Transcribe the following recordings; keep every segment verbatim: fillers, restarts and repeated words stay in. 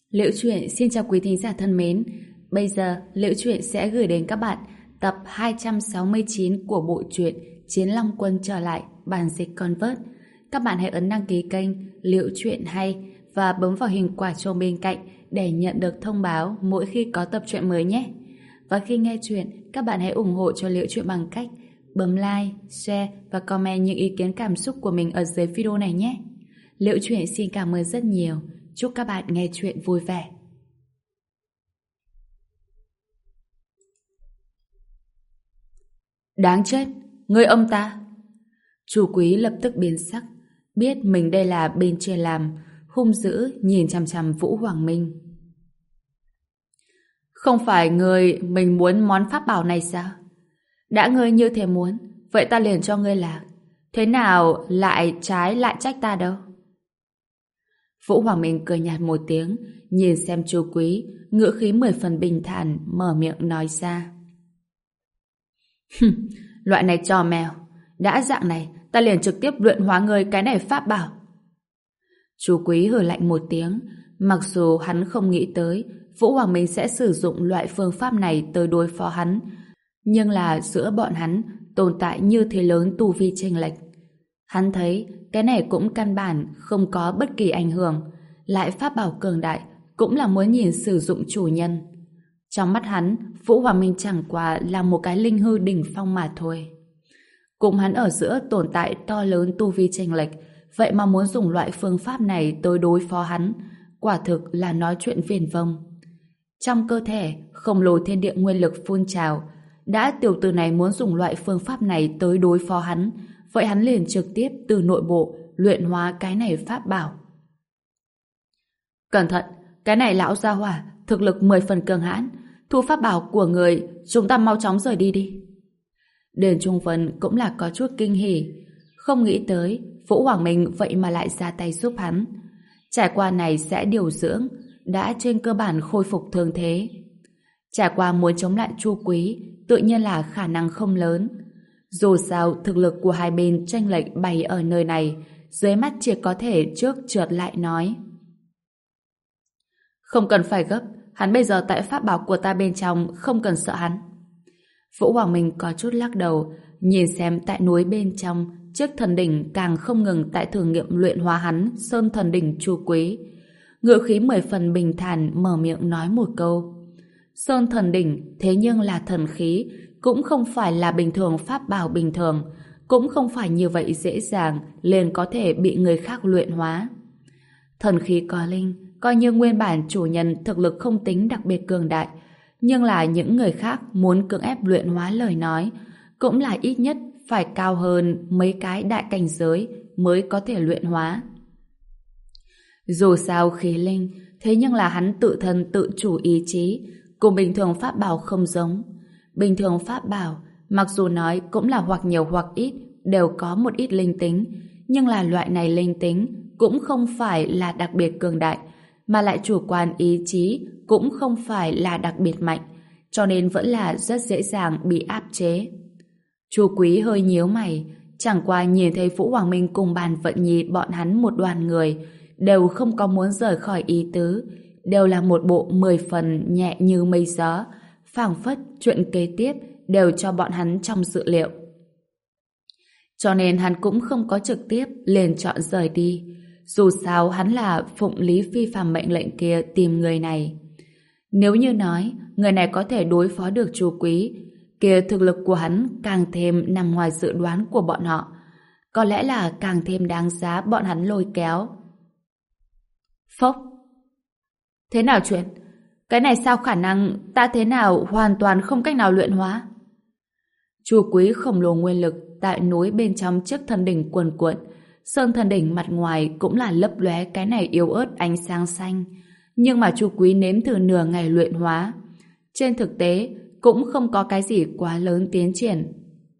Liễu Chuyện xin chào quý thính giả thân mến. Bây giờ Liễu Chuyện sẽ gửi đến các bạn tập hai trăm sáu mươi chín của bộ truyện Chiến Long Quân trở lại, bản dịch Convert. Các bạn hãy ấn đăng ký kênh Liễu Chuyện hay và bấm vào hình quả chuông bên cạnh để nhận được thông báo mỗi khi có tập truyện mới nhé. Và khi nghe chuyện, các bạn hãy ủng hộ cho Liễu Chuyện bằng cách bấm like, share và comment những ý kiến cảm xúc của mình ở dưới video này nhé. Liễu Chuyện xin cảm ơn rất nhiều. Chúc các bạn nghe chuyện vui vẻ. Đáng chết, ngươi ông ta. Chú Quý lập tức biến sắc, biết mình đây là bên trên làm, hung dữ nhìn chằm chằm Vũ Hoàng Minh. Không phải ngươi mình muốn món pháp bảo này sao? Đã ngươi như thế muốn, vậy ta liền cho ngươi lạc. Thế nào lại trái lại trách ta đâu? Vũ Hoàng Minh cười nhạt một tiếng, nhìn xem Chu Quý, ngữ khí mười phần bình thản, mở miệng nói ra. Loại này trò mèo, đã dạng này, ta liền trực tiếp luyện hóa ngươi cái này pháp bảo. Chu Quý hừ lạnh một tiếng, mặc dù hắn không nghĩ tới Vũ Hoàng Minh sẽ sử dụng loại phương pháp này tới đối phó hắn, nhưng là giữa bọn hắn tồn tại như thế lớn tu vi chênh lệch. Hắn thấy cái này cũng căn bản không có bất kỳ ảnh hưởng, lại pháp bảo cường đại cũng là muốn nhìn sử dụng chủ nhân. Trong mắt hắn, Vũ Hoàng Minh chẳng qua là một cái linh hư đỉnh phong mà thôi. Cùng hắn ở giữa tồn tại to lớn tu vi chênh lệch, vậy mà muốn dùng loại phương pháp này tới đối phó hắn, quả thực là nói chuyện viển vông. Trong cơ thể, khổng lồ thiên địa nguyên lực phun trào, đã tiểu tử này muốn dùng loại phương pháp này tới đối phó hắn, vậy hắn liền trực tiếp từ nội bộ luyện hóa cái này pháp bảo. Cẩn thận, cái này lão gia hỏa thực lực mười phần cường hãn, thu pháp bảo của người, chúng ta mau chóng rời đi đi. Điền Trung Vân cũng là có chút kinh hỉ, không nghĩ tới Vũ Hoàng Minh vậy mà lại ra tay giúp hắn. Trải qua này sẽ điều dưỡng, đã trên cơ bản khôi phục thương thế. Trải qua muốn chống lại Chu Quý, tự nhiên là khả năng không lớn. Dù sao, thực lực của hai bên chênh lệch bày ở nơi này, dưới mắt chỉ có thể trước trượt lại nói. Không cần phải gấp, hắn bây giờ tại pháp bảo của ta bên trong, không cần sợ hắn. Vũ Hoàng Minh có chút lắc đầu, nhìn xem tại núi bên trong, chiếc thần đỉnh càng không ngừng tại thử nghiệm luyện hóa hắn, sơn thần đỉnh Chu Quý. Ngữ khí mười phần bình thản mở miệng nói một câu. Sơn thần đỉnh thế nhưng là thần khí, cũng không phải là bình thường pháp bảo bình thường, cũng không phải như vậy dễ dàng liền có thể bị người khác luyện hóa. Thần khí có linh, coi như nguyên bản chủ nhân thực lực không tính đặc biệt cường đại, nhưng là những người khác muốn cưỡng ép luyện hóa lời nói, cũng là ít nhất phải cao hơn mấy cái đại cảnh giới mới có thể luyện hóa. Dù sao khí linh, thế nhưng là hắn tự thân tự chủ ý chí, cùng bình thường pháp bảo không giống. Bình thường pháp bảo, mặc dù nói cũng là hoặc nhiều hoặc ít, đều có một ít linh tính, nhưng là loại này linh tính cũng không phải là đặc biệt cường đại, mà lại chủ quan ý chí cũng không phải là đặc biệt mạnh, cho nên vẫn là rất dễ dàng bị áp chế. Chu Quý hơi nhíu mày, chẳng qua nhìn thấy Vũ Hoàng Minh cùng Bàn Vận Nhi bọn hắn một đoàn người, đều không có muốn rời khỏi ý tứ, đều là một bộ mười phần nhẹ như mây gió, phảng phất chuyện kế tiếp đều cho bọn hắn trong dự liệu. Cho nên hắn cũng không có trực tiếp liền chọn rời đi. Dù sao hắn là phụng Lý Phi Phàm mệnh lệnh kia tìm người này. Nếu như nói người này có thể đối phó được Chu Quý, kia thực lực của hắn càng thêm nằm ngoài dự đoán của bọn họ. Có lẽ là càng thêm đáng giá bọn hắn lôi kéo. Phốc! Thế nào chuyện? Cái này sao khả năng ta thế nào hoàn toàn không cách nào luyện hóa? Chu Quý khổng lồ nguyên lực tại núi bên trong chiếc thần đỉnh cuồn cuộn, sơn thần đỉnh mặt ngoài cũng là lấp lóe cái này yếu ớt ánh sáng xanh, nhưng mà Chu Quý nếm thử nửa ngày luyện hóa, trên thực tế cũng không có cái gì quá lớn tiến triển.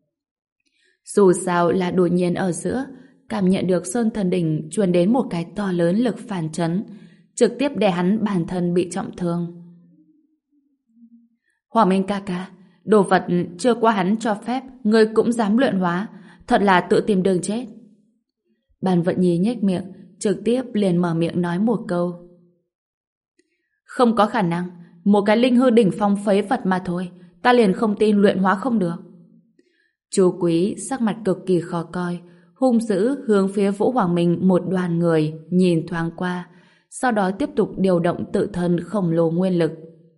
Dù sao là đột nhiên ở giữa cảm nhận được sơn thần đỉnh truyền đến một cái to lớn lực phản chấn, trực tiếp để hắn bản thân bị trọng thương. Hoàng Minh ca ca, đồ vật chưa qua hắn cho phép, ngươi cũng dám luyện hóa, thật là tự tìm đường chết. Bàn Vận Nhi nhếch miệng, trực tiếp liền mở miệng nói một câu. Không có khả năng. Một cái linh hư đỉnh phong phế vật mà thôi. Ta liền không tin luyện hóa không được. Chu Quý sắc mặt cực kỳ khó coi, hung dữ hướng phía Vũ Hoàng Minh một đoàn người nhìn thoáng qua, sau đó tiếp tục điều động tự thân khổng lồ nguyên lực.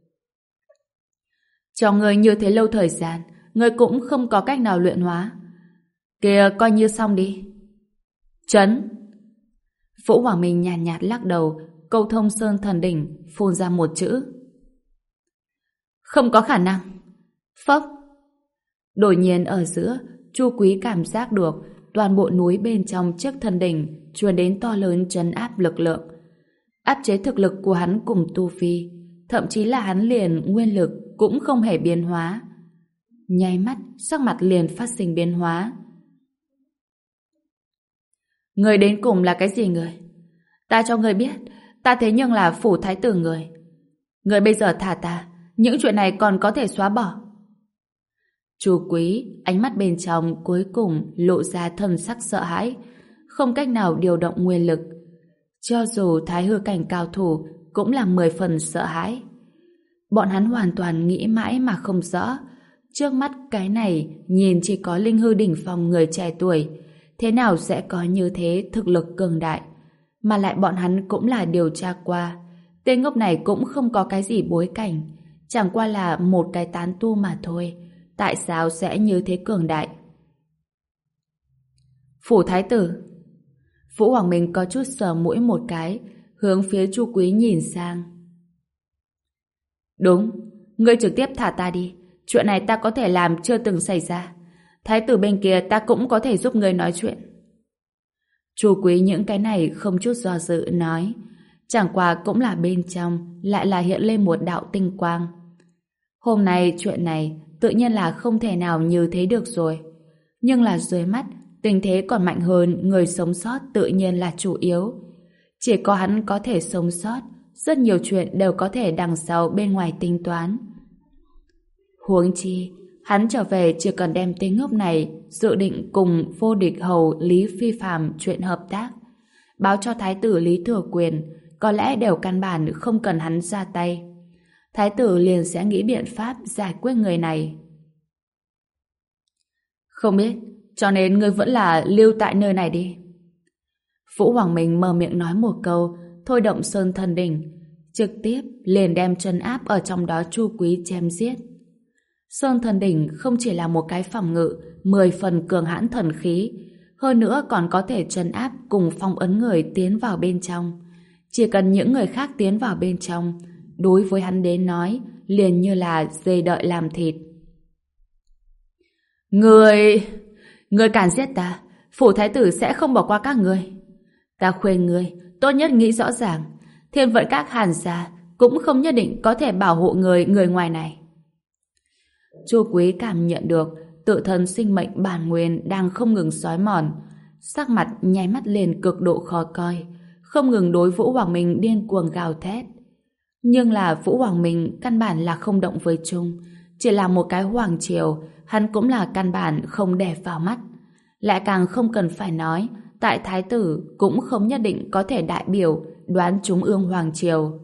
Cho người như thế lâu thời gian, người cũng không có cách nào luyện hóa. Kìa, coi như xong đi. Chấn! Vũ Hoàng Minh nhàn nhạt, nhạt lắc đầu, câu thông sơn thần đỉnh, phun ra một chữ. Không có khả năng. Phốc! Đột nhiên ở giữa, Chu Quý cảm giác được toàn bộ núi bên trong chiếc thần đỉnh truyền đến to lớn trấn áp lực lượng. Áp chế thực lực của hắn cùng tu vi, thậm chí là hắn liền nguyên lực cũng không hề biến hóa. Nháy mắt, sắc mặt liền phát sinh biến hóa. Người đến cùng là cái gì người? Ta cho người biết, ta thế nhưng là phủ thái tử người. Người bây giờ thả ta, những chuyện này còn có thể xóa bỏ. Chu Quý, ánh mắt bên trong cuối cùng lộ ra thần sắc sợ hãi, không cách nào điều động nguyên lực. Cho dù thái hư cảnh cao thủ cũng là mười phần sợ hãi. Bọn hắn hoàn toàn nghĩ mãi mà không rõ. Trước mắt cái này nhìn chỉ có linh hư đỉnh phong người trẻ tuổi, thế nào sẽ có như thế thực lực cường đại. Mà lại bọn hắn cũng là điều tra qua. Tên ngốc này cũng không có cái gì bối cảnh, chẳng qua là một cái tán tu mà thôi. Tại sao sẽ như thế cường đại? Phủ thái tử. Vũ Hoàng Minh có chút sờ mũi một cái, hướng phía Chu Quý nhìn sang. Đúng, ngươi trực tiếp thả ta đi. Chuyện này ta có thể làm chưa từng xảy ra. Thái tử bên kia ta cũng có thể giúp ngươi nói chuyện. Chu Quý những cái này không chút do dự nói. Chẳng qua cũng là bên trong lại là hiện lên một đạo tinh quang. Hôm nay chuyện này tự nhiên là không thể nào như thế được rồi. Nhưng là dưới mắt, tình thế còn mạnh hơn, người sống sót tự nhiên là chủ yếu. Chỉ có hắn có thể sống sót, rất nhiều chuyện đều có thể đằng sau bên ngoài tính toán. Huống chi, hắn trở về chỉ cần đem tên ngốc này dự định cùng vô địch hầu Lý Phi Phàm chuyện hợp tác. Báo cho thái tử Lý Thừa Quyền, có lẽ đều căn bản không cần hắn ra tay. Thái tử liền sẽ nghĩ biện pháp giải quyết người này. Không biết, cho nên ngươi vẫn là lưu tại nơi này đi. Vũ Hoàng Minh mở miệng nói một câu, thôi động sơn thần đỉnh, trực tiếp liền đem trấn áp ở trong đó Chu Quý chém giết. Sơn thần đỉnh không chỉ là một cái phòng ngự, mười phần cường hãn thần khí, hơn nữa còn có thể trấn áp cùng phong ấn người tiến vào bên trong. Chỉ cần những người khác tiến vào bên trong, đối với hắn đến nói, liền như là dê đợi làm thịt. Người... Người cản giết ta, phủ thái tử sẽ không bỏ qua các người. Ta khuyên người, tốt nhất nghĩ rõ ràng, Thiên Vận Các Hàn gia cũng không nhất định có thể bảo hộ người người ngoài này. Chu Quý cảm nhận được tự thân sinh mệnh bản nguyên đang không ngừng xói mòn, sắc mặt nháy mắt lên cực độ khó coi, không ngừng đối Vũ Hoàng Minh điên cuồng gào thét. Nhưng là Vũ Hoàng Minh căn bản là không động với chung, chỉ là một cái hoàng triều, hắn cũng là căn bản không để vào mắt. Lại càng không cần phải nói, tại thái tử cũng không nhất định có thể đại biểu đoán trung ương hoàng triều.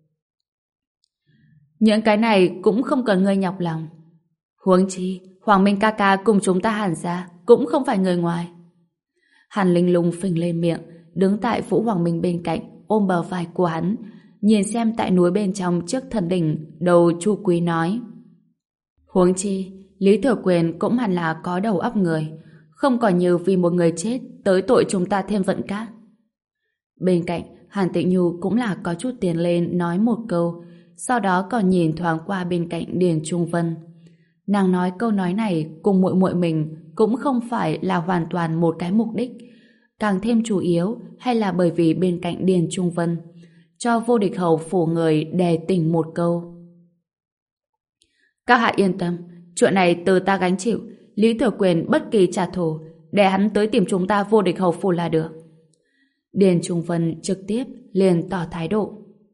Những cái này cũng không cần ngươi nhọc lòng. Huống chi, Hoàng Minh ca ca cùng chúng ta Hàn gia cũng không phải người ngoài. Hàn Linh Lung phình lên miệng, đứng tại Vũ Hoàng Minh bên cạnh, ôm bờ vai của hắn, nhìn xem tại núi bên trong trước thần đỉnh, đầu Chu Quý nói. Huống chi, Lý Thừa Quyền cũng hẳn là có đầu óc người, không còn như vì một người chết tới tội chúng ta Thiên Vận Các. Bên cạnh, Hàn Tịnh Nhu cũng là có chút tiền lên nói một câu, sau đó còn nhìn thoáng qua bên cạnh Điền Trung Vân. Nàng nói câu nói này cùng muội muội mình cũng không phải là hoàn toàn một cái mục đích, càng thêm chủ yếu hay là bởi vì bên cạnh Điền Trung Vân cho vô địch hầu phủ người đề tỉnh một câu. Các hạ yên tâm, chuyện này từ ta gánh chịu, Lý Thừa Quyền bất kỳ trả thù, để hắn tới tìm chúng ta vô địch hầu phủ là được. Điền Trung Vân trực tiếp liền tỏ thái độ.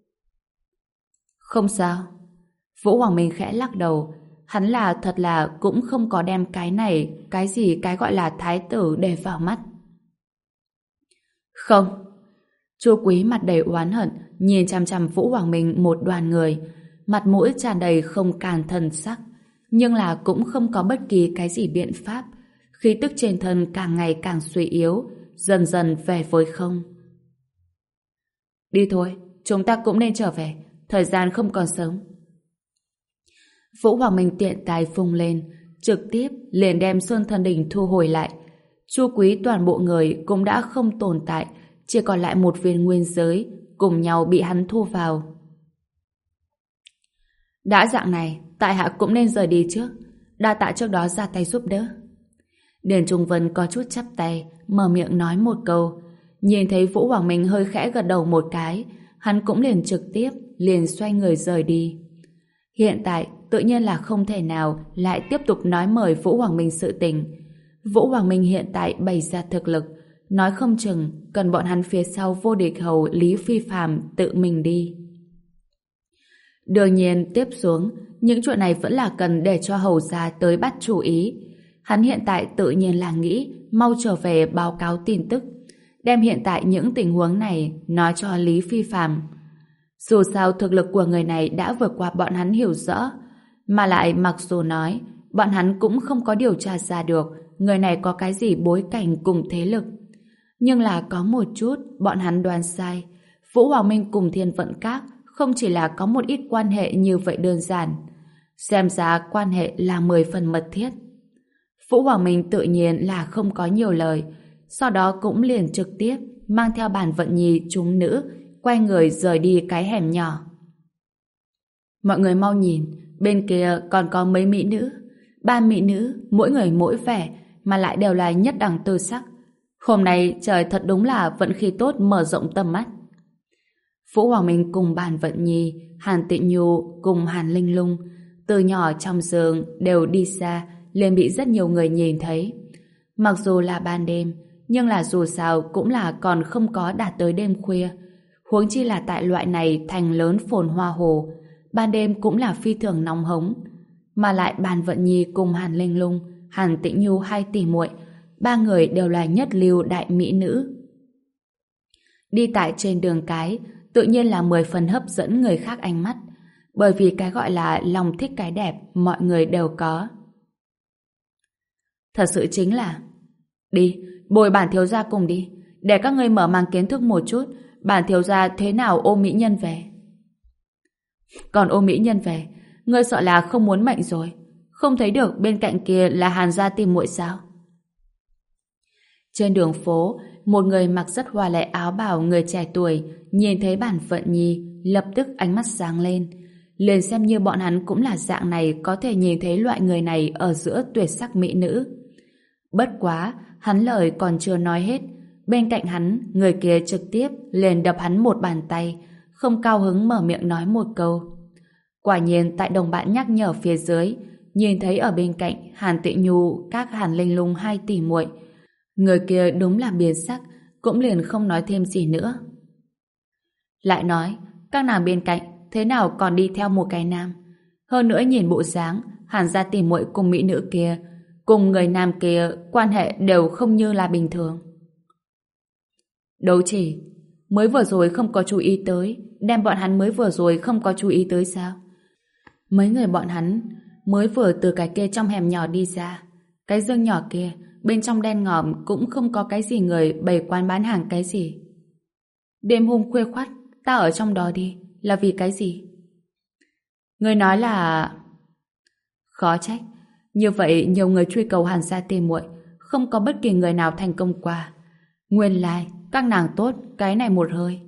Không sao. Vũ Hoàng Minh khẽ lắc đầu, hắn là thật là cũng không có đem cái này, cái gì cái gọi là thái tử để vào mắt. Không. Chu Quý mặt đầy oán hận, nhìn chằm chằm Vũ Hoàng Minh một đoàn người, mặt mũi tràn đầy không càn thần sắc, nhưng là cũng không có bất kỳ cái gì biện pháp. Khí tức trên thân càng ngày càng suy yếu, dần dần về với không. Đi thôi, chúng ta cũng nên trở về, thời gian không còn sớm. Vũ Hoàng Minh tiện tay vung lên, trực tiếp liền đem Xuân Thần Đỉnh thu hồi lại. Chu Quý toàn bộ người cũng đã không tồn tại, chỉ còn lại một viên nguyên giới, cùng nhau bị hắn thu vào. Đã dạng này, tại hạ cũng nên rời đi trước, đa tạ trước đó ra tay giúp đỡ. Điền Trung Vân có chút chắp tay, mở miệng nói một câu. Nhìn thấy Vũ Hoàng Minh hơi khẽ gật đầu một cái, hắn cũng liền trực tiếp, liền xoay người rời đi. Hiện tại, tự nhiên là không thể nào lại tiếp tục nói mời Vũ Hoàng Minh sự tình. Vũ Hoàng Minh hiện tại bày ra thực lực, nói không chừng cần bọn hắn phía sau vô địch hầu Lý Phi Phàm tự mình đi. Đương nhiên tiếp xuống, những chuyện này vẫn là cần để cho hầu gia tới bắt chú ý. Hắn hiện tại tự nhiên là nghĩ mau trở về báo cáo tin tức, đem hiện tại những tình huống này nói cho Lý Phi Phàm. Dù sao thực lực của người này đã vượt qua bọn hắn hiểu rõ, mà lại mặc dù nói bọn hắn cũng không có điều tra ra được người này có cái gì bối cảnh cùng thế lực. Nhưng là có một chút bọn hắn đoán sai. Vũ Hoàng Minh cùng Thiên Vận Các không chỉ là có một ít quan hệ như vậy đơn giản. Xem ra quan hệ là mười phần mật thiết. Vũ Hoàng Minh tự nhiên là không có nhiều lời, sau đó cũng liền trực tiếp mang theo Bàn Vận Nhi chúng nữ quay người rời đi cái hẻm nhỏ. Mọi người mau nhìn, bên kia còn có mấy mỹ nữ, ba mỹ nữ, mỗi người mỗi vẻ, mà lại đều là nhất đẳng tư sắc. Hôm nay trời thật đúng là vận khí tốt mở rộng tầm mắt. Vũ Hoàng Minh cùng Bàn Vận Nhi, Hàn Tịnh Nhu cùng Hàn Linh Lung từ nhỏ trong giường đều đi xa, liền bị rất nhiều người nhìn thấy. Mặc dù là ban đêm, nhưng là dù sao cũng là còn không có đạt tới đêm khuya. Huống chi là tại loại này thành lớn phồn hoa hồ, ban đêm cũng là phi thường nóng hống. Mà lại Bàn Vận Nhi cùng Hàn Linh Lung, Hàn Tĩnh Nhu hai tỷ muội, ba người đều là nhất lưu đại mỹ nữ. Đi tại trên đường cái, tự nhiên là mười phần hấp dẫn người khác ánh mắt, bởi vì cái gọi là lòng thích cái đẹp mọi người đều có. Thật sự chính là đi, bồi bản thiếu gia cùng đi, để các ngươi mở mang kiến thức một chút bản thiếu gia thế nào ôm mỹ nhân về. Còn ôm mỹ nhân về, ngươi sợ là không muốn mệnh rồi. Không thấy được bên cạnh kia là Hàn gia tìm muội sao? Trên đường phố, một người mặc rất hoa lệ áo bào người trẻ tuổi nhìn thấy Bàn Vận Nhi, lập tức ánh mắt sáng lên. Liền xem như bọn hắn cũng là dạng này có thể nhìn thấy loại người này ở giữa tuyệt sắc mỹ nữ. Bất quá, hắn lời còn chưa nói hết, bên cạnh hắn, người kia trực tiếp liền đập hắn một bàn tay, không cao hứng mở miệng nói một câu. Quả nhiên tại đồng bạn nhắc nhở phía dưới, nhìn thấy ở bên cạnh Hàn Tịnh Nhu các Hàn Linh Lung hai tỷ muội, người kia đúng là biến sắc, cũng liền không nói thêm gì nữa. Lại nói, các nàng bên cạnh thế nào còn đi theo một cái nam? Hơn nữa nhìn bộ dáng, Hàn gia tỷ muội cùng mỹ nữ kia, cùng người nam kia quan hệ đều không như là bình thường. Đấu chỉ, mới vừa rồi không có chú ý tới, đem bọn hắn mới vừa rồi không có chú ý tới sao? Mấy người bọn hắn mới vừa từ cái kia trong hẻm nhỏ đi ra, cái dương nhỏ kia bên trong đen ngòm cũng không có cái gì người bày quán bán hàng cái gì. Đêm hôm khuya khoắt ta ở trong đó đi, là vì cái gì? Người nói là... Khó trách, như vậy nhiều người truy cầu Hàn gia tỷ muội, không có bất kỳ người nào thành công qua. Nguyên lai các nàng tốt cái này một hơi.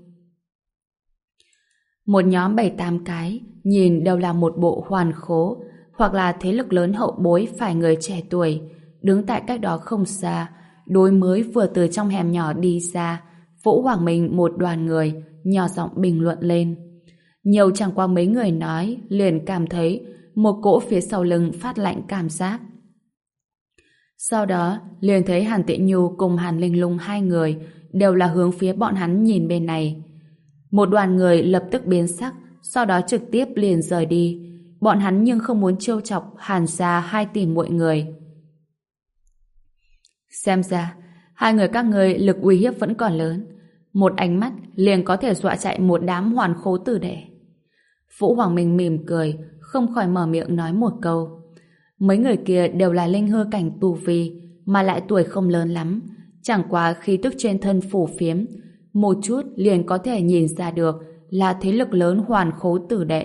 Một nhóm bảy tám cái nhìn đều là một bộ hoàn khố, hoặc là thế lực lớn hậu bối phải người trẻ tuổi, đứng tại cách đó không xa, đối mới vừa từ trong hẻm nhỏ đi ra. Vũ Hoàng Minh một đoàn người nhỏ giọng bình luận lên. Nhiều chẳng qua mấy người nói, liền cảm thấy một cỗ phía sau lưng phát lạnh cảm giác. Sau đó liền thấy Hàn Tịnh Nhu cùng Hàn Linh Lung hai người đều là hướng phía bọn hắn nhìn bên này. Một đoàn người lập tức biến sắc, sau đó trực tiếp liền rời đi. Bọn hắn nhưng không muốn trêu chọc Hàn gia hai tỷ muội người. Xem ra hai người các người lực uy hiếp vẫn còn lớn. Một ánh mắt liền có thể dọa chạy một đám hoàn khố tử đệ. Vũ Hoàng Minh mỉm cười, không khỏi mở miệng nói một câu. Mấy người kia đều là linh hư cảnh tu vi, mà lại tuổi không lớn lắm, chẳng qua khí tức trên thân phủ phiếm, một chút liền có thể nhìn ra được là thế lực lớn hoàn khố tử đệ.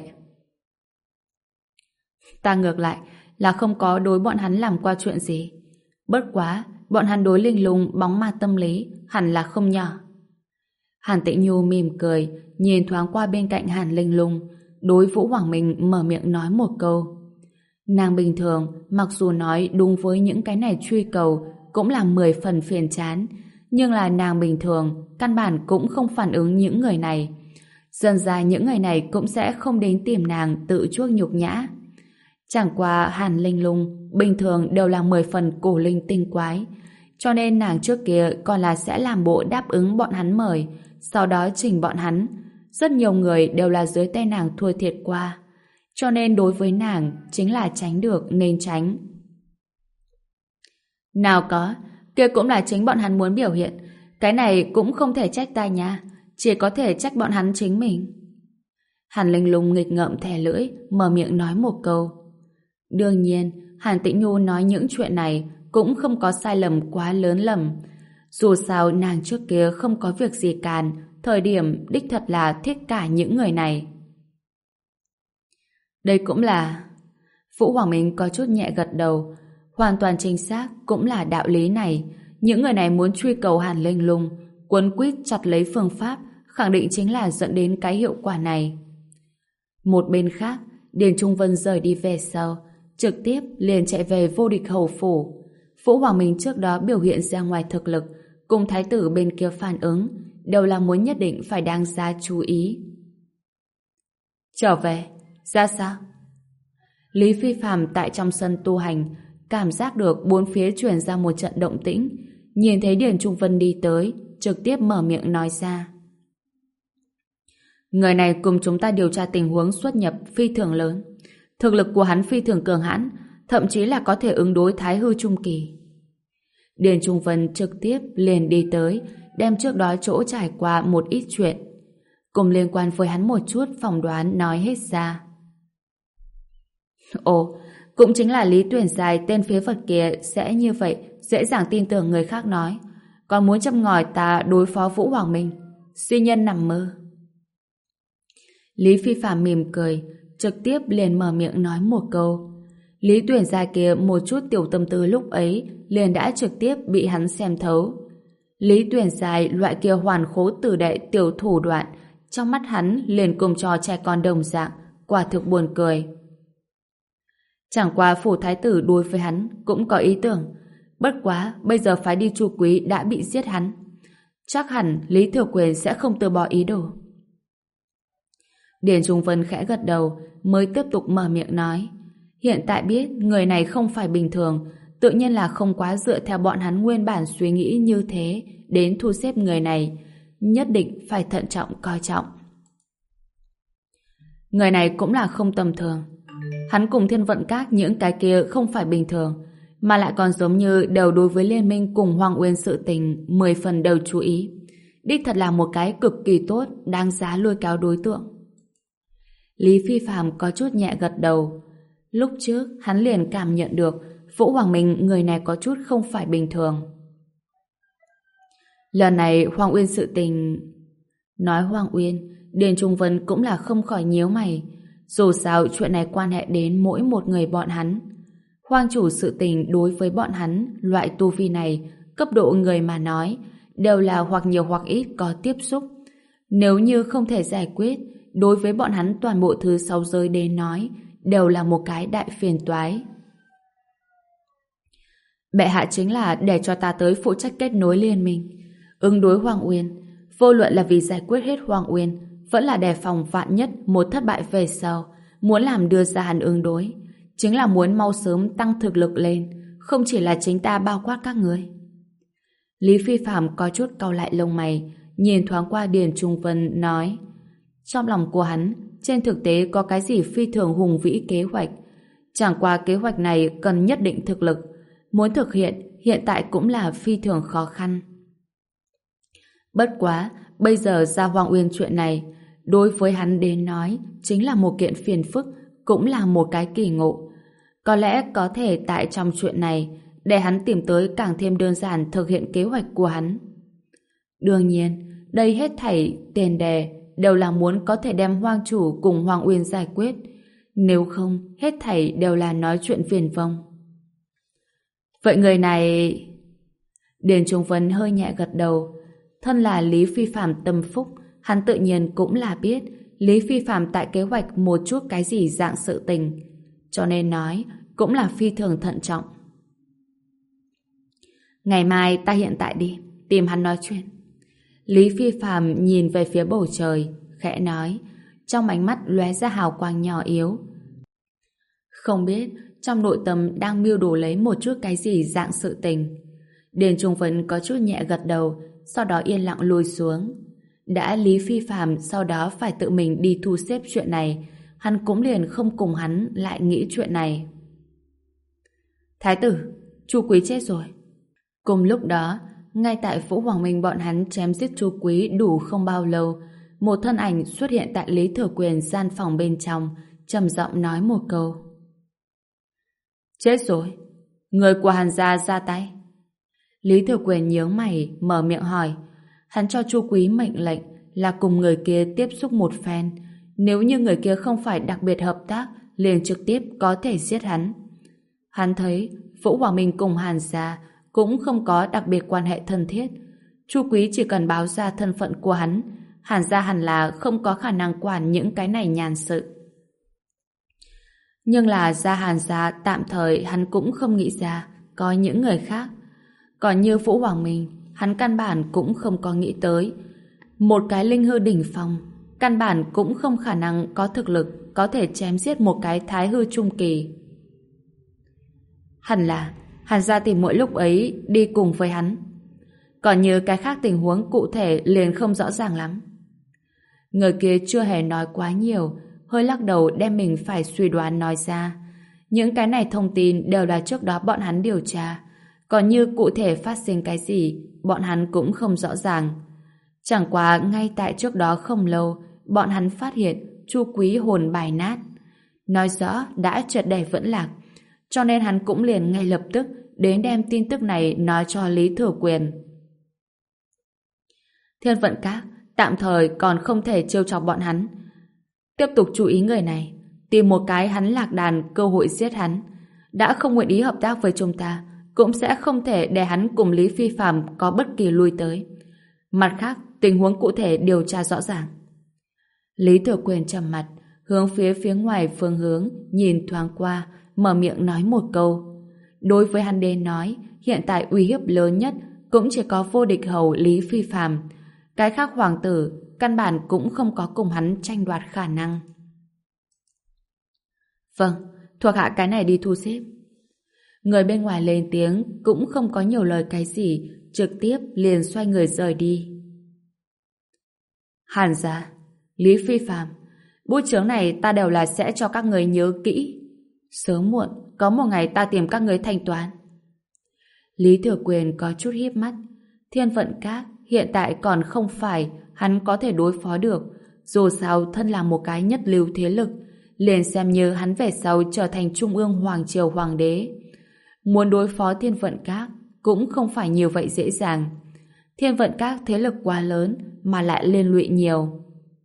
Ta ngược lại là không có đối bọn hắn làm qua chuyện gì. Bất quá, bọn hắn đối linh lung bóng ma tâm lý hẳn là không nhỏ. Hàn Tĩnh Nhu mỉm cười, nhìn thoáng qua bên cạnh Hàn Linh Lung, đối Vũ Hoàng Minh mở miệng nói một câu. Nàng bình thường, mặc dù nói đúng với những cái này truy cầu, cũng là mười phần phiền chán, nhưng là nàng bình thường, căn bản cũng không phản ứng những người này. Dần ra những người này cũng sẽ không đến tìm nàng tự chuốc nhục nhã. Chẳng qua Hàn Linh Lung bình thường đều là mười phần cổ linh tinh quái, cho nên nàng trước kia còn là sẽ làm bộ đáp ứng bọn hắn mời, sau đó chỉnh bọn hắn. Rất nhiều người đều là dưới tay nàng thua thiệt qua, cho nên đối với nàng chính là tránh được nên tránh. Nào có, kia cũng là chính bọn hắn muốn biểu hiện, cái này cũng không thể trách ta nha, chỉ có thể trách bọn hắn chính mình. Hàn Linh Lung nghịch ngợm thè lưỡi, mở miệng nói một câu. Đương nhiên, Hàn Tĩnh Nhu nói những chuyện này cũng không có sai lầm quá lớn lầm. Dù sao nàng trước kia không có việc gì càn, thời điểm đích thật là thích cả những người này. Đây cũng là... Vũ Hoàng Minh có chút nhẹ gật đầu. Hoàn toàn chính xác, cũng là đạo lý này. Những người này muốn truy cầu Hàn Linh Lung, quấn quýt chặt lấy phương pháp, khẳng định chính là dẫn đến cái hiệu quả này. Một bên khác, Điền Trung Vân rời đi về sau, trực tiếp liền chạy về Vô Địch Hầu Phủ. Vũ Hoàng Minh trước đó biểu hiện ra ngoài thực lực, cùng thái tử bên kia phản ứng, đều là muốn nhất định phải đáng giá chú ý. Trở về, ra sao? Lý Phi Phàm tại trong sân tu hành, cảm giác được bốn phía truyền ra một trận động tĩnh, nhìn thấy Điền Trung Vân đi tới, trực tiếp mở miệng nói ra. Người này cùng chúng ta điều tra tình huống xuất nhập phi thường lớn. Thực lực của hắn phi thường cường hãn, thậm chí là có thể ứng đối Thái Hư Trung Kỳ. Điền Trung Vân trực tiếp liền đi tới, đem trước đó chỗ trải qua một ít chuyện, cùng liên quan với hắn một chút phỏng đoán nói hết ra. Ồ, cũng chính là Lý Tuyển Dài tên phế vật kia sẽ như vậy, dễ dàng tin tưởng người khác nói. Còn muốn châm ngòi ta đối phó Vũ Hoàng Minh, suy nhân nằm mơ. Lý Phi Phạm mỉm cười, trực tiếp liền mở miệng nói một câu. Lý Tuyển Dài kia một chút tiểu tâm tư lúc ấy liền đã trực tiếp bị hắn xem thấu. Lý Tuyển Dài loại kia hoàn khố tử đệ tiểu thủ đoạn, trong mắt hắn liền cùng trò trẻ con đồng dạng, quả thực buồn cười. Chẳng qua phủ thái tử đối với hắn cũng có ý tưởng, bất quá bây giờ phái đi Chu Quý đã bị giết hắn, chắc hẳn Lý Thừa Quyền sẽ không từ bỏ ý đồ. Điền Trung Vân khẽ gật đầu, mới tiếp tục mở miệng nói. Hiện tại biết người này không phải bình thường, tự nhiên là không quá dựa theo bọn hắn nguyên bản suy nghĩ như thế đến thu xếp người này, nhất định phải thận trọng coi trọng. Người này cũng là không tầm thường. Hắn cùng Thiên Vận Các những cái kia không phải bình thường, mà lại còn giống như đều đối với liên minh cùng Hoàng Uyên sự tình mười phần đều chú ý. Đích thật là một cái cực kỳ tốt, đáng giá lôi kéo đối tượng. Lý Phi Phàm có chút nhẹ gật đầu. Lúc trước hắn liền cảm nhận được Vũ Hoàng Minh người này có chút không phải bình thường. Lần này Hoàng Uyên sự tình... Nói Hoàng Uyên, Điền Trung Vân cũng là không khỏi nhíu mày. Dù sao chuyện này quan hệ đến mỗi một người bọn hắn. Hoàng chủ sự tình đối với bọn hắn, loại tu vi này, cấp độ người mà nói, đều là hoặc nhiều hoặc ít có tiếp xúc. Nếu như không thể giải quyết, đối với bọn hắn toàn bộ thứ sáu giới đến nói, đều là một cái đại phiền toái. Bệ hạ chính là để cho ta tới phụ trách kết nối liên minh, ứng đối Hoàng Uyên, vô luận là vì giải quyết hết Hoàng Uyên, vẫn là đề phòng vạn nhất một thất bại về sau, muốn làm đưa ra hắn ứng đối, chính là muốn mau sớm tăng thực lực lên, không chỉ là chính ta bao quát các người. Lý Phi Phạm có chút cau lại lông mày, nhìn thoáng qua Điền Trung Vân nói, trong lòng của hắn trên thực tế có cái gì phi thường hùng vĩ kế hoạch, chẳng qua kế hoạch này cần nhất định thực lực, muốn thực hiện hiện tại cũng là phi thường khó khăn. Bất quá bây giờ ra Hoàng Uyên chuyện này, đối với hắn đến nói, chính là một kiện phiền phức, cũng là một cái kỳ ngộ. Có lẽ có thể tại trong chuyện này, để hắn tìm tới càng thêm đơn giản thực hiện kế hoạch của hắn. Đương nhiên, đây hết thảy tiền đề đều là muốn có thể đem Hoang Chủ cùng Hoàng Uyên giải quyết. Nếu không, hết thảy đều là nói chuyện viển vông. Vậy người này... Điền Trung Vân hơi nhẹ gật đầu. Thân là Lý Phi Phạm tâm phúc, hắn tự nhiên cũng là biết Lý Phi Phạm tại kế hoạch một chút cái gì dạng sự tình. Cho nên nói, cũng là phi thường thận trọng. Ngày mai ta hiện tại đi, tìm hắn nói chuyện. Lý Phi Phạm nhìn về phía bầu trời, khẽ nói, trong ánh mắt lóe ra hào quang nhỏ yếu. Không biết trong nội tâm đang mưu đồ lấy một chút cái gì dạng sự tình. Điền Trung Vân có chút nhẹ gật đầu, sau đó yên lặng lùi xuống. Đã Lý Phi Phạm sau đó phải tự mình đi thu xếp chuyện này, hắn cũng liền không cùng hắn lại nghĩ chuyện này. Thái tử, Chu Quý chết rồi. Cùng lúc đó, ngay tại Vũ Hoàng Minh bọn hắn chém giết Chu Quý đủ không bao lâu, một thân ảnh xuất hiện tại Lý Thừa Quyền gian phòng bên trong, trầm giọng nói một câu. Chết rồi. Người của Hàn gia ra tay. Lý Thừa Quyền nhướng mày, mở miệng hỏi. Hắn cho Chu Quý mệnh lệnh là cùng người kia tiếp xúc một phen. Nếu như người kia không phải đặc biệt hợp tác, liền trực tiếp có thể giết hắn. Hắn thấy Vũ Hoàng Minh cùng Hàn gia cũng không có đặc biệt quan hệ thân thiết. Chu Quý chỉ cần báo ra thân phận của hắn, Hàn gia hẳn là không có khả năng quản những cái này nhàn sự. Nhưng là gia Hàn gia tạm thời hắn cũng không nghĩ ra có những người khác. Còn như Vũ Hoàng Minh, hắn căn bản cũng không có nghĩ tới. Một cái linh hư đỉnh phong, căn bản cũng không khả năng có thực lực có thể chém giết một cái thái hư trung kỳ. Hẳn là Hàn gia tìm mỗi lúc ấy đi cùng với hắn. Còn như cái khác tình huống cụ thể liền không rõ ràng lắm. Người kia chưa hề nói quá nhiều, hơi lắc đầu đem mình phải suy đoán nói ra. Những cái này thông tin đều là trước đó bọn hắn điều tra. Còn như cụ thể phát sinh cái gì, bọn hắn cũng không rõ ràng. Chẳng qua ngay tại trước đó không lâu, bọn hắn phát hiện Chu Quý hồn bài nát. Nói rõ đã triệt để vẫn lạc. Cho nên hắn cũng liền ngay lập tức đến đem tin tức này nói cho Lý Thừa Quyền. Thiên Vận Các tạm thời còn không thể trêu chọc bọn hắn. Tiếp tục chú ý người này, tìm một cái hắn lạc đàn cơ hội giết hắn. Đã không nguyện ý hợp tác với chúng ta, cũng sẽ không thể để hắn cùng Lý Phi Phạm có bất kỳ lui tới. Mặt khác, tình huống cụ thể điều tra rõ ràng. Lý Thừa Quyền trầm mặt, hướng phía phía ngoài phương hướng, nhìn thoáng qua, mở miệng nói một câu. Đối với hắn đến nói, hiện tại uy hiếp lớn nhất cũng chỉ có vô địch hầu Lý Phi Phạm. Cái khác hoàng tử, căn bản cũng không có cùng hắn tranh đoạt khả năng. Vâng, thuộc hạ cái này đi thu xếp. Người bên ngoài lên tiếng cũng không có nhiều lời cái gì, trực tiếp liền xoay người rời đi. Hàn gia, Lý Phi Phạm, bút chướng này ta đều là sẽ cho các người nhớ kỹ. Sớm muộn, có một ngày ta tìm các người thanh toán. Lý Thừa Quyền có chút híp mắt. Thiên Vận Các hiện tại còn không phải hắn có thể đối phó được. Dù sao thân là một cái nhất lưu thế lực, liền xem như hắn về sau trở thành Trung ương Hoàng Triều Hoàng đế. Muốn đối phó Thiên Vận Các cũng không phải như vậy dễ dàng. Thiên Vận Các thế lực quá lớn mà lại liên lụy nhiều.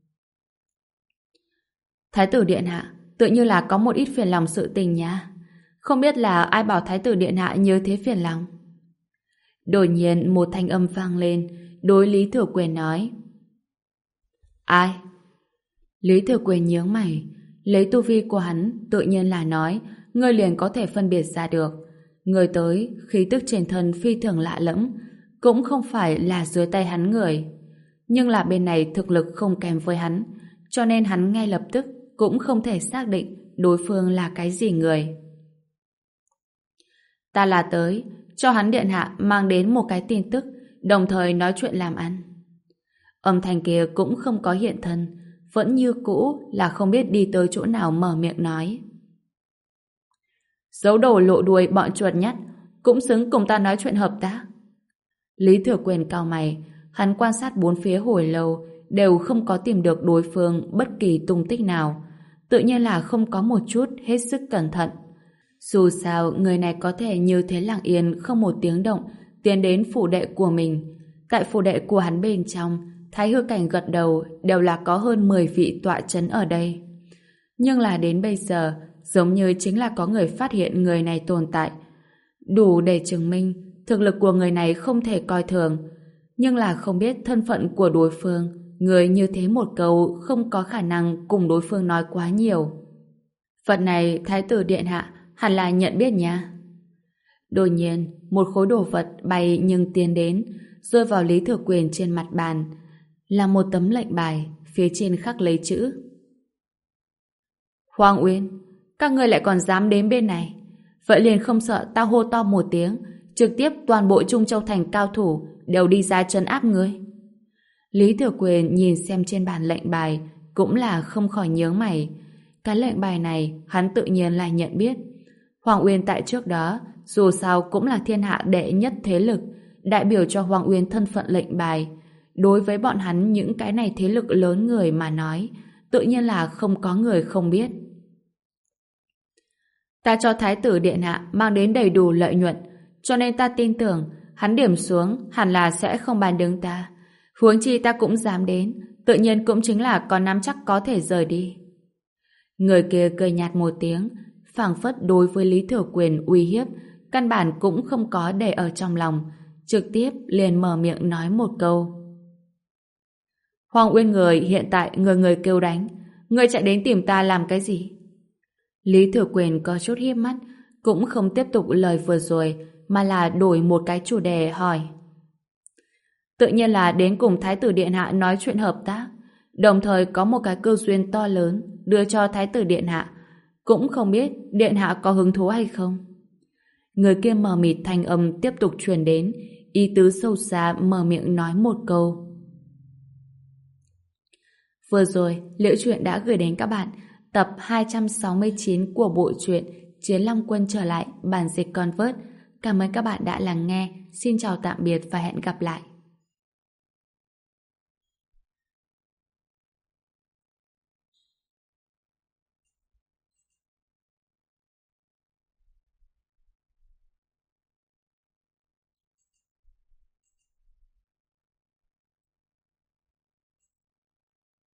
Thái tử Điện Hạ, tự như là có một ít phiền lòng sự tình nha. Không biết là ai bảo Thái tử Điện Hạ như thế phiền lòng. Đột nhiên một thanh âm vang lên, đối Lý Thừa Quyền nói. Ai? Lý Thừa Quyền nhướng mày, lấy tu vi của hắn tự nhiên là nói, ngươi liền có thể phân biệt ra được. Người tới, khí tức trên thân phi thường lạ lẫm, cũng không phải là dưới tay hắn người. Nhưng là bên này thực lực không kém với hắn, cho nên hắn ngay lập tức cũng không thể xác định đối phương là cái gì người. Ta là tới, cho hắn điện hạ mang đến một cái tin tức, đồng thời nói chuyện làm ăn. Âm thanh kia cũng không có hiện thân, vẫn như cũ là không biết đi tới chỗ nào mở miệng nói. Giấu đầu lộ đuôi bọn chuột nhắt, cũng xứng cùng ta nói chuyện hợp tác. Lý Thừa Quyền cau mày, hắn quan sát bốn phía hồi lâu, đều không có tìm được đối phương bất kỳ tung tích nào. Tự nhiên là không có một chút hết sức cẩn thận. Dù sao, người này có thể như thế lặng yên không một tiếng động tiến đến phủ đệ của mình. Tại phủ đệ của hắn bên trong, Thái Hư Cảnh gật đầu đều là có hơn mười vị tọa chấn ở đây. Nhưng là đến bây giờ, giống như chính là có người phát hiện người này tồn tại. Đủ để chứng minh thực lực của người này không thể coi thường. Nhưng là không biết thân phận của đối phương, người như thế một câu không có khả năng cùng đối phương nói quá nhiều. Vật này Thái tử điện hạ hẳn là nhận biết nha. Đột nhiên, một khối đồ vật bay nhưng tiến đến, rơi vào Lý Thừa Quyền trên mặt bàn. Là một tấm lệnh bài, phía trên khắc lấy chữ. Hoàng Uyên, các ngươi lại còn dám đến bên này. Vậy liền không sợ tao hô to một tiếng, trực tiếp toàn bộ Trung Châu Thành cao thủ đều đi ra trấn áp ngươi. Lý Thừa Quyền nhìn xem trên bàn lệnh bài, cũng là không khỏi nhớ mày. Cái lệnh bài này hắn tự nhiên là nhận biết. Hoàng Uyên tại trước đó, dù sao cũng là thiên hạ đệ nhất thế lực, đại biểu cho Hoàng Uyên thân phận lệnh bài. Đối với bọn hắn những cái này thế lực lớn người mà nói, tự nhiên là không có người không biết. Ta cho Thái tử điện hạ mang đến đầy đủ lợi nhuận, cho nên ta tin tưởng hắn điểm xuống hẳn là sẽ không bàn đứng ta. Huống chi ta cũng dám đến, tự nhiên cũng chính là có nắm chắc có thể rời đi. Người kia cười nhạt một tiếng, phảng phất đối với Lý Thừa Quyền uy hiếp, căn bản cũng không có để ở trong lòng, trực tiếp liền mở miệng nói một câu. Hoàng Uyên người hiện tại người người kêu đánh, người chạy đến tìm ta làm cái gì? Lý Thừa Quyền có chút hiếp mắt, cũng không tiếp tục lời vừa rồi, mà là đổi một cái chủ đề hỏi. Tự nhiên là đến cùng Thái tử điện hạ nói chuyện hợp tác, đồng thời có một cái cơ duyên to lớn đưa cho Thái tử điện hạ, cũng không biết điện hạ có hứng thú hay không. Người kia mờ mịt thanh âm tiếp tục truyền đến, ý tứ sâu xa mở miệng nói một câu. Vừa rồi, Liễu Chuyện đã gửi đến các bạn tập hai trăm sáu mươi chín của bộ truyện Chiến Long Quân trở lại, bản dịch Convert. Cảm ơn các bạn đã lắng nghe. Xin chào tạm biệt và hẹn gặp lại.